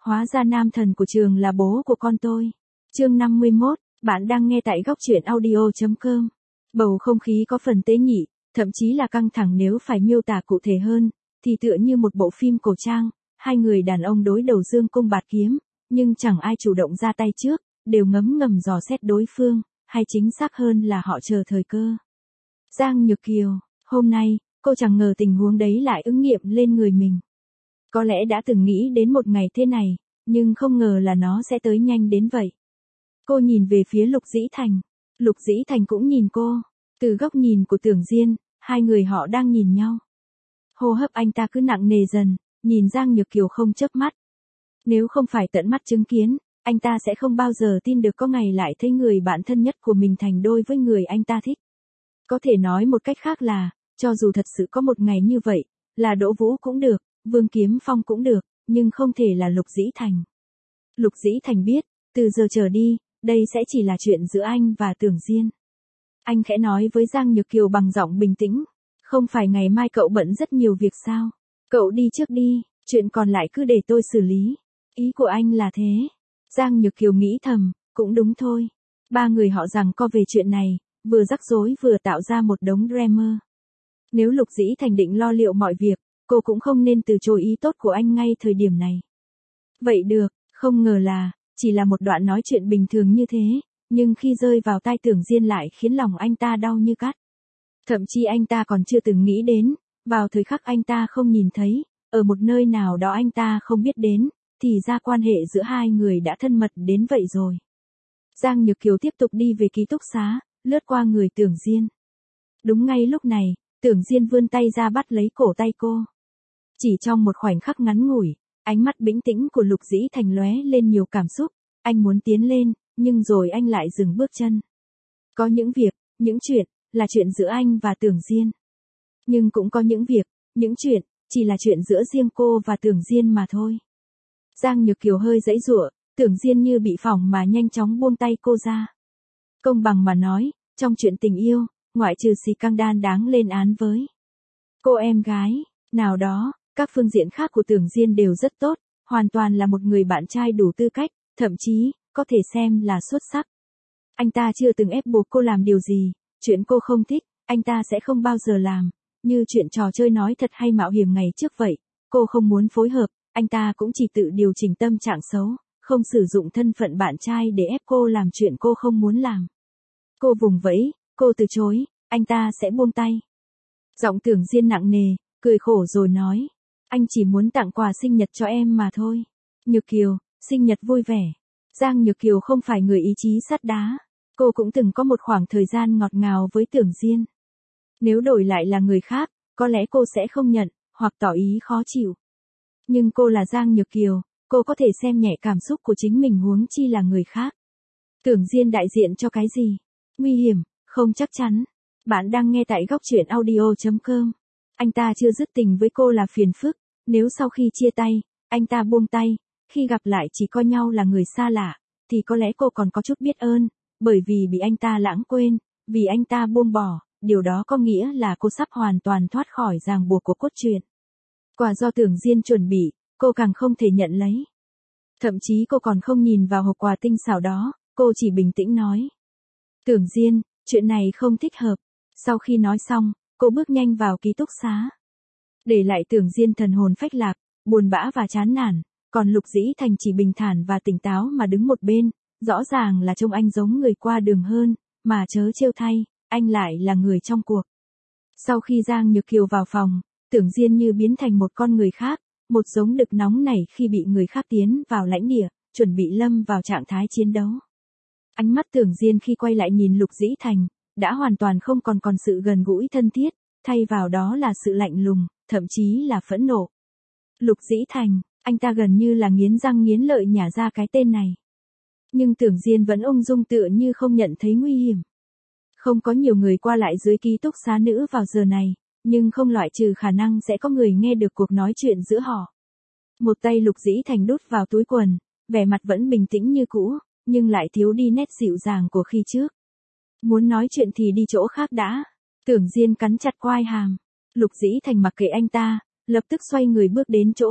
Hóa ra nam thần của trường là bố của con tôi. Chương 51, bạn đang nghe tại góc truyện audio.com. Bầu không khí có phần tế nhị, thậm chí là căng thẳng nếu phải miêu tả cụ thể hơn, thì tựa như một bộ phim cổ trang, hai người đàn ông đối đầu dương cung bạt kiếm, nhưng chẳng ai chủ động ra tay trước, đều ngấm ngầm dò xét đối phương, hay chính xác hơn là họ chờ thời cơ. Giang Nhược Kiều, hôm nay, cô chẳng ngờ tình huống đấy lại ứng nghiệm lên người mình. Có lẽ đã từng nghĩ đến một ngày thế này, nhưng không ngờ là nó sẽ tới nhanh đến vậy. Cô nhìn về phía Lục Dĩ Thành. Lục Dĩ Thành cũng nhìn cô. Từ góc nhìn của Tưởng Diên, hai người họ đang nhìn nhau. Hô hấp anh ta cứ nặng nề dần, nhìn Giang Nhược Kiều không chớp mắt. Nếu không phải tận mắt chứng kiến, anh ta sẽ không bao giờ tin được có ngày lại thấy người bạn thân nhất của mình thành đôi với người anh ta thích. Có thể nói một cách khác là, cho dù thật sự có một ngày như vậy, là Đỗ Vũ cũng được, Vương Kiếm Phong cũng được, nhưng không thể là Lục Dĩ Thành. Lục Dĩ Thành biết, từ giờ trở đi, đây sẽ chỉ là chuyện giữa anh và Tưởng Diên. Anh khẽ nói với Giang Nhược Kiều bằng giọng bình tĩnh, không phải ngày mai cậu bận rất nhiều việc sao? Cậu đi trước đi, chuyện còn lại cứ để tôi xử lý. Ý của anh là thế. Giang Nhược Kiều nghĩ thầm, cũng đúng thôi. Ba người họ giằng co về chuyện này, vừa rắc rối vừa tạo ra một đống drama. Nếu Lục Dĩ Thành định lo liệu mọi việc, cô cũng không nên từ chối ý tốt của anh ngay thời điểm này. Vậy được, không ngờ là, chỉ là một đoạn nói chuyện bình thường như thế, nhưng khi rơi vào tai Tưởng Diên lại khiến lòng anh ta đau như cắt. Thậm chí anh ta còn chưa từng nghĩ đến, vào thời khắc anh ta không nhìn thấy, ở một nơi nào đó anh ta không biết đến, thì ra quan hệ giữa hai người đã thân mật đến vậy rồi. Giang Nhược Kiều tiếp tục đi về ký túc xá, lướt qua người Tưởng Diên. Đúng ngay lúc này, Tưởng Diên vươn tay ra bắt lấy cổ tay cô. Chỉ trong một khoảnh khắc ngắn ngủi, ánh mắt bình tĩnh của Lục Dĩ Thành lóe lên nhiều cảm xúc, anh muốn tiến lên, nhưng rồi anh lại dừng bước chân. Có những việc, những chuyện, là chuyện giữa anh và Tưởng Diên. Nhưng cũng có những việc, những chuyện, chỉ là chuyện giữa riêng cô và Tưởng Diên mà thôi. Giang Nhược Kiều hơi giãy giụa, Tưởng Diên như bị phỏng mà nhanh chóng buông tay cô ra. Công bằng mà nói, trong chuyện tình yêu, ngoại trừ Si Căng Đan đáng lên án với cô em gái, nào đó, các phương diện khác của Tưởng Diên đều rất tốt, hoàn toàn là một người bạn trai đủ tư cách, thậm chí, có thể xem là xuất sắc. Anh ta chưa từng ép buộc cô làm điều gì, chuyện cô không thích, anh ta sẽ không bao giờ làm, như chuyện trò chơi nói thật hay mạo hiểm ngày trước vậy, cô không muốn phối hợp, anh ta cũng chỉ tự điều chỉnh tâm trạng xấu, không sử dụng thân phận bạn trai để ép cô làm chuyện cô không muốn làm. Cô vùng vẫy, cô từ chối, anh ta sẽ buông tay. Giọng Tưởng Diên nặng nề, cười khổ rồi nói, anh chỉ muốn tặng quà sinh nhật cho em mà thôi. Nhược Kiều, sinh nhật vui vẻ. Giang Nhược Kiều không phải người ý chí sắt đá. Cô cũng từng có một khoảng thời gian ngọt ngào với Tưởng Diên. Nếu đổi lại là người khác, có lẽ cô sẽ không nhận, hoặc tỏ ý khó chịu. Nhưng cô là Giang Nhược Kiều, cô có thể xem nhẹ cảm xúc của chính mình huống chi là người khác. Tưởng Diên đại diện cho cái gì? Nguy hiểm, không chắc chắn. Bạn đang nghe tại góc truyện audio.com. Anh ta chưa dứt tình với cô là phiền phức, nếu sau khi chia tay, anh ta buông tay, khi gặp lại chỉ coi nhau là người xa lạ, thì có lẽ cô còn có chút biết ơn, bởi vì bị anh ta lãng quên, vì anh ta buông bỏ, điều đó có nghĩa là cô sắp hoàn toàn thoát khỏi ràng buộc của cốt truyện. Quà do Tưởng Diên chuẩn bị, cô càng không thể nhận lấy. Thậm chí cô còn không nhìn vào hộp quà tinh xảo đó, cô chỉ bình tĩnh nói. Tưởng Diên, chuyện này không thích hợp. Sau khi nói xong, cô bước nhanh vào ký túc xá. Để lại Tưởng Diên thần hồn phách lạc, buồn bã và chán nản, còn Lục Dĩ Thành chỉ bình thản và tỉnh táo mà đứng một bên, rõ ràng là trông anh giống người qua đường hơn, mà chớ trêu thay, anh lại là người trong cuộc. Sau khi Giang Nhược Kiều vào phòng, Tưởng Diên như biến thành một con người khác, một giống đực nóng nảy khi bị người khác tiến vào lãnh địa, chuẩn bị lâm vào trạng thái chiến đấu. Ánh mắt Tưởng Diên khi quay lại nhìn Lục Dĩ Thành, đã hoàn toàn không còn sự gần gũi thân thiết, thay vào đó là sự lạnh lùng, thậm chí là phẫn nộ. Lục Dĩ Thành, anh ta gần như là nghiến răng nghiến lợi nhả ra cái tên này. Nhưng Tưởng Diên vẫn ung dung tựa như không nhận thấy nguy hiểm. Không có nhiều người qua lại dưới ký túc xá nữ vào giờ này, nhưng không loại trừ khả năng sẽ có người nghe được cuộc nói chuyện giữa họ. Một tay Lục Dĩ Thành đút vào túi quần, vẻ mặt vẫn bình tĩnh như cũ, nhưng lại thiếu đi nét dịu dàng của khi trước. Muốn nói chuyện thì đi chỗ khác đã. Tưởng Diên cắn chặt quai hàm. Lục Dĩ Thành mặc kệ anh ta, lập tức xoay người bước đến chỗ khác,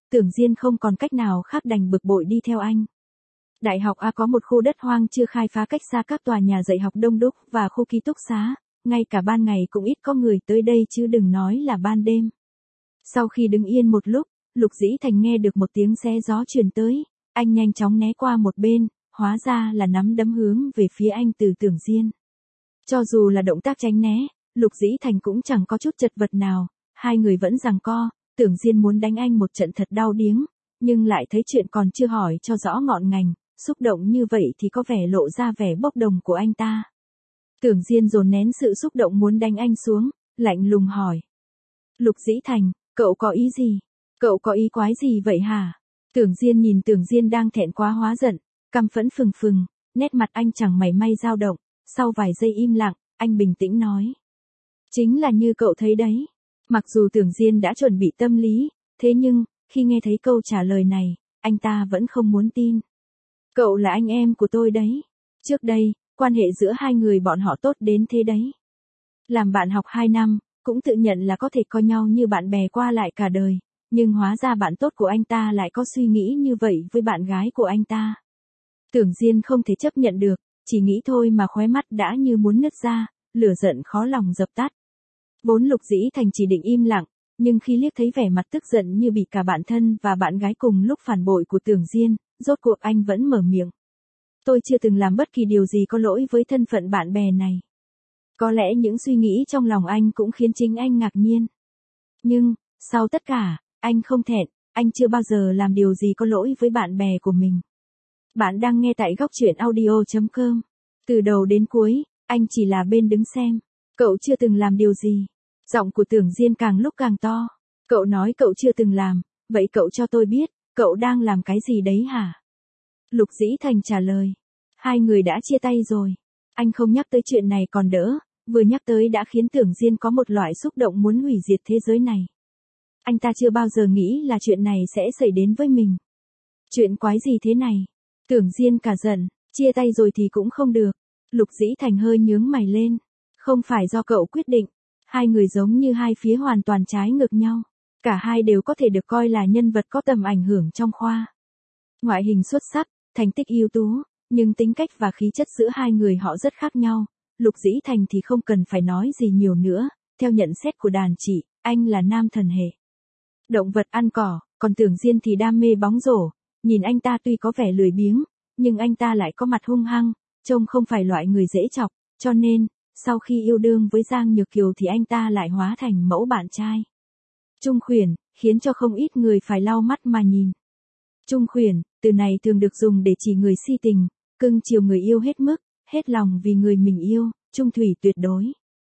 Tưởng Diên không còn cách nào khác đành bực bội đi theo anh. Đại học A có một khu đất hoang chưa khai phá cách xa các tòa nhà dạy học đông đúc và khu ký túc xá, ngay cả ban ngày cũng ít có người tới đây chứ đừng nói là ban đêm. Sau khi đứng yên một lúc, Lục Dĩ Thành nghe được một tiếng xé gió truyền tới, anh nhanh chóng né qua một bên, hóa ra là nắm đấm hướng về phía anh từ Tưởng Diên. Cho dù là động tác tránh né, Lục Dĩ Thành cũng chẳng có chút chật vật nào, hai người vẫn giằng co, Tưởng Diên muốn đánh anh một trận thật đau điếng, nhưng lại thấy chuyện còn chưa hỏi cho rõ ngọn ngành, xúc động như vậy thì có vẻ lộ ra vẻ bốc đồng của anh ta. Tưởng Diên dồn nén sự xúc động muốn đánh anh xuống, lạnh lùng hỏi. Lục Dĩ Thành, cậu có ý gì? Cậu có ý quái gì vậy hả? Tưởng Diên nhìn Tưởng Diên đang thẹn quá hóa giận, căm phẫn phừng phừng, nét mặt anh chẳng mảy may dao động, sau vài giây im lặng, anh bình tĩnh nói. Chính là như cậu thấy đấy. Mặc dù Tưởng Diên đã chuẩn bị tâm lý, thế nhưng, khi nghe thấy câu trả lời này, anh ta vẫn không muốn tin. Cậu là anh em của tôi đấy. Trước đây, quan hệ giữa hai người bọn họ tốt đến thế đấy. Làm bạn học 2 năm, cũng tự nhận là có thể coi nhau như bạn bè qua lại cả đời, nhưng hóa ra bạn tốt của anh ta lại có suy nghĩ như vậy với bạn gái của anh ta. Tưởng Diên không thể chấp nhận được, chỉ nghĩ thôi mà khóe mắt đã như muốn nứt ra, lửa giận khó lòng dập tắt. Vốn Lục Dĩ Thành chỉ định im lặng, nhưng khi liếc thấy vẻ mặt tức giận như bị cả bạn thân và bạn gái cùng lúc phản bội của Tưởng Diên, rốt cuộc anh vẫn mở miệng. Tôi chưa từng làm bất kỳ điều gì có lỗi với thân phận bạn bè này. Có lẽ những suy nghĩ trong lòng anh cũng khiến chính anh ngạc nhiên. Nhưng, sau tất cả, anh không thẹn, anh chưa bao giờ làm điều gì có lỗi với bạn bè của mình. Bạn đang nghe tại góc truyện audio.com. Từ đầu đến cuối, anh chỉ là bên đứng xem. Cậu chưa từng làm điều gì. Giọng của Tưởng Diên càng lúc càng to. Cậu nói cậu chưa từng làm, vậy cậu cho tôi biết, cậu đang làm cái gì đấy hả? Lục Dĩ Thành trả lời. Hai người đã chia tay rồi. Anh không nhắc tới chuyện này còn đỡ, vừa nhắc tới đã khiến Tưởng Diên có một loại xúc động muốn hủy diệt thế giới này. Anh ta chưa bao giờ nghĩ là chuyện này sẽ xảy đến với mình. Chuyện quái gì thế này? Tưởng Diên cả giận, chia tay rồi thì cũng không được. Lục Dĩ Thành hơi nhướng mày lên. Không phải do cậu quyết định. Hai người giống như hai phía hoàn toàn trái ngược nhau. Cả hai đều có thể được coi là nhân vật có tầm ảnh hưởng trong khoa. Ngoại hình xuất sắc, thành tích ưu tú, nhưng tính cách và khí chất giữa hai người họ rất khác nhau. Lục Dĩ Thành thì không cần phải nói gì nhiều nữa, theo nhận xét của đàn chị, anh là nam thần hệ. Động vật ăn cỏ, còn Tưởng Diên thì đam mê bóng rổ, nhìn anh ta tuy có vẻ lười biếng, nhưng anh ta lại có mặt hung hăng, trông không phải loại người dễ chọc, cho nên, sau khi yêu đương với Giang Nhược Kiều thì anh ta lại hóa thành mẫu bạn trai. Trung khuyển, khiến cho không ít người phải lau mắt mà nhìn. Trung khuyển, từ này thường được dùng để chỉ người si tình, cưng chiều người yêu hết mức, hết lòng vì người mình yêu, trung thủy tuyệt đối.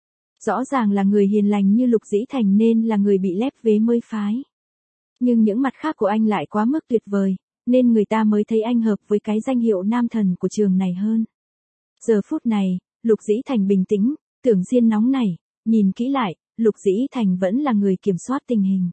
Rõ ràng là người hiền lành như Lục Dĩ Thành nên là người bị lép vế mới phái. Nhưng những mặt khác của anh lại quá mức tuyệt vời, nên người ta mới thấy anh hợp với cái danh hiệu nam thần của trường này hơn. Giờ phút này, Lục Dĩ Thành bình tĩnh, Tưởng Diên nóng nảy, nhìn kỹ lại, Lục Dĩ Thành vẫn là người kiểm soát tình hình.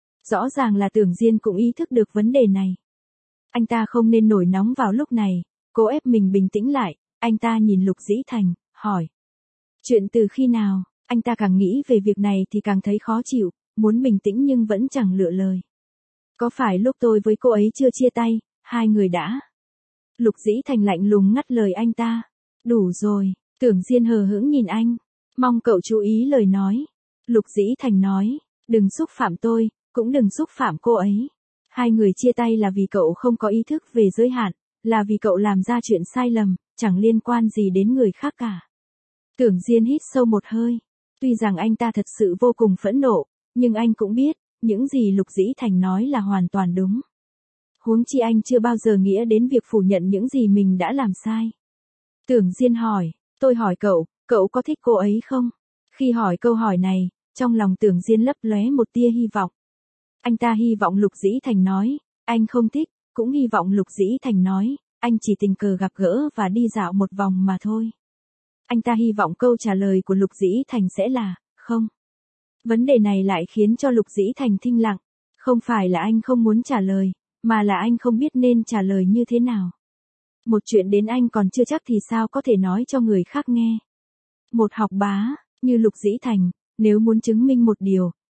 Rõ ràng là Tưởng Diên cũng ý thức được vấn đề này. Anh ta không nên nổi nóng vào lúc này, cố ép mình bình tĩnh lại, anh ta nhìn Lục Dĩ Thành, hỏi. Chuyện từ khi nào? Anh ta càng nghĩ về việc này thì càng thấy khó chịu, muốn bình tĩnh nhưng vẫn chẳng lựa lời. Có phải lúc tôi với cô ấy chưa chia tay, hai người đã? Lục Dĩ Thành lạnh lùng ngắt lời anh ta. Đủ rồi, Tưởng Diên hờ hững nhìn anh. Mong cậu chú ý lời nói. Lục Dĩ Thành nói, đừng xúc phạm tôi, cũng đừng xúc phạm cô ấy. Hai người chia tay là vì cậu không có ý thức về giới hạn, là vì cậu làm ra chuyện sai lầm, chẳng liên quan gì đến người khác cả. Tưởng Diên hít sâu một hơi. Tuy rằng anh ta thật sự vô cùng phẫn nộ, nhưng anh cũng biết, những gì Lục Dĩ Thành nói là hoàn toàn đúng. Huống chi anh chưa bao giờ nghĩ đến việc phủ nhận những gì mình đã làm sai. Tưởng Diên hỏi, tôi hỏi cậu có thích cô ấy không? Khi hỏi câu hỏi này, trong lòng Tưởng Diên lấp lóe một tia hy vọng. Anh ta hy vọng Lục Dĩ Thành nói, anh không thích, cũng hy vọng Lục Dĩ Thành nói, anh chỉ tình cờ gặp gỡ và đi dạo một vòng mà thôi. Anh ta hy vọng câu trả lời của Lục Dĩ Thành sẽ là, không. Vấn đề này lại khiến cho Lục Dĩ Thành thinh lặng. Không phải là anh không muốn trả lời, mà là anh không biết nên trả lời như thế nào. Một chuyện đến anh còn chưa chắc thì sao có thể nói cho người khác nghe. Một học bá, như Lục Dĩ Thành, nếu muốn chứng minh một điều,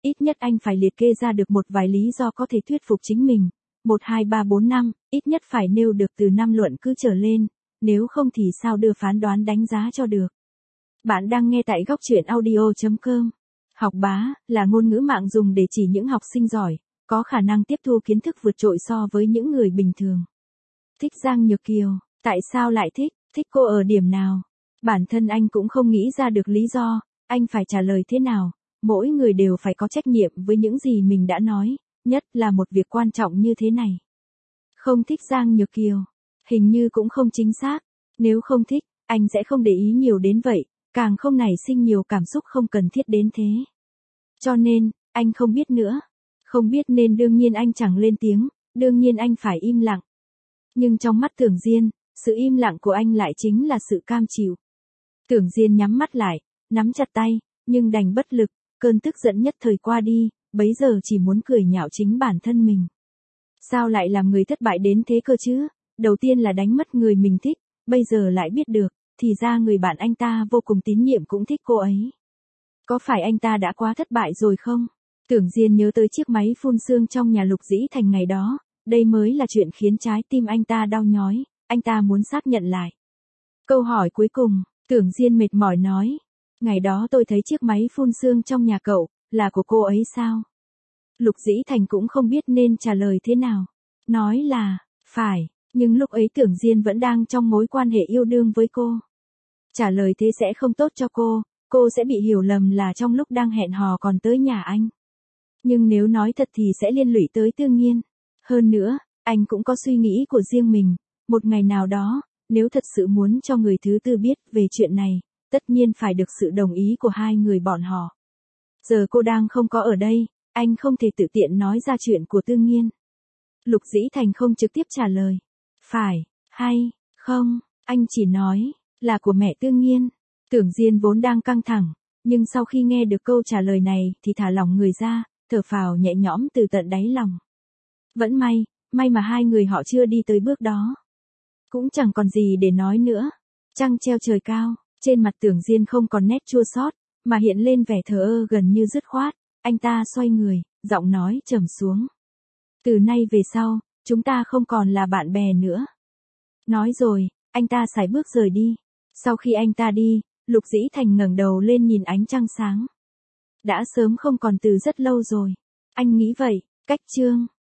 ít nhất anh phải liệt kê ra được một vài lý do có thể thuyết phục chính mình. 1, 2, 3, 4, 5, ít nhất phải nêu được từ 5 luận cứ trở lên, nếu không thì sao đưa phán đoán đánh giá cho được. Bạn đang nghe tại góc truyện audio.com. Học bá là ngôn ngữ mạng dùng để chỉ những học sinh giỏi, có khả năng tiếp thu kiến thức vượt trội so với những người bình thường. Thích Giang Nhược Kiều, tại sao lại thích, thích cô ở điểm nào? Bản thân anh cũng không nghĩ ra được lý do, anh phải trả lời thế nào, mỗi người đều phải có trách nhiệm với những gì mình đã nói, nhất là một việc quan trọng như thế này. Không thích Giang Nhược Kiều, hình như cũng không chính xác, nếu không thích, anh sẽ không để ý nhiều đến vậy, càng không nảy sinh nhiều cảm xúc không cần thiết đến thế. Cho nên, anh không biết nữa. Không biết nên đương nhiên anh chẳng lên tiếng, đương nhiên anh phải im lặng. Nhưng trong mắt Tưởng Diên, sự im lặng của anh lại chính là sự cam chịu. Tưởng Diên nhắm mắt lại, nắm chặt tay, nhưng đành bất lực, cơn tức giận nhất thời qua đi, bấy giờ chỉ muốn cười nhạo chính bản thân mình. Sao lại làm người thất bại đến thế cơ chứ? Đầu tiên là đánh mất người mình thích, bây giờ lại biết được, thì ra người bạn anh ta vô cùng tín nhiệm cũng thích cô ấy. Có phải anh ta đã quá thất bại rồi không? Tưởng Diên nhớ tới chiếc máy phun sương trong nhà Lục Dĩ Thành ngày đó, đây mới là chuyện khiến trái tim anh ta đau nhói, anh ta muốn xác nhận lại. Câu hỏi cuối cùng, Tưởng Diên mệt mỏi nói, ngày đó tôi thấy chiếc máy phun sương trong nhà cậu, là của cô ấy sao? Lục Dĩ Thành cũng không biết nên trả lời thế nào. Nói là, phải, nhưng lúc ấy Tưởng Diên vẫn đang trong mối quan hệ yêu đương với cô. Trả lời thế sẽ không tốt cho cô sẽ bị hiểu lầm là trong lúc đang hẹn hò còn tới nhà anh. Nhưng nếu nói thật thì sẽ liên lụy tới Tương Nhiên. Hơn nữa, anh cũng có suy nghĩ của riêng mình, một ngày nào đó, nếu thật sự muốn cho người thứ tư biết về chuyện này, tất nhiên phải được sự đồng ý của hai người bọn họ. Giờ cô đang không có ở đây, anh không thể tự tiện nói ra chuyện của Tương Nhiên. Lục Dĩ Thành không trực tiếp trả lời. Phải, hay, không, anh chỉ nói, là của mẹ Tương Nhiên. Tưởng Diên vốn đang căng thẳng, nhưng sau khi nghe được câu trả lời này thì thả lỏng người ra, thở phào nhẹ nhõm từ tận đáy lòng. Vẫn may mà hai người họ chưa đi tới bước đó. Cũng chẳng còn gì để nói nữa. Trăng treo trời cao, trên mặt Tưởng Diên không còn nét chua xót, mà hiện lên vẻ thờ ơ gần như dứt khoát. Anh ta xoay người, giọng nói trầm xuống. Từ nay về sau, chúng ta không còn là bạn bè nữa. Nói rồi, anh ta sải bước rời đi. Sau khi anh ta đi, Lục Dĩ Thành ngẩng đầu lên nhìn ánh trăng sáng. Đã sớm không còn từ rất lâu rồi. Anh nghĩ vậy, cách chương.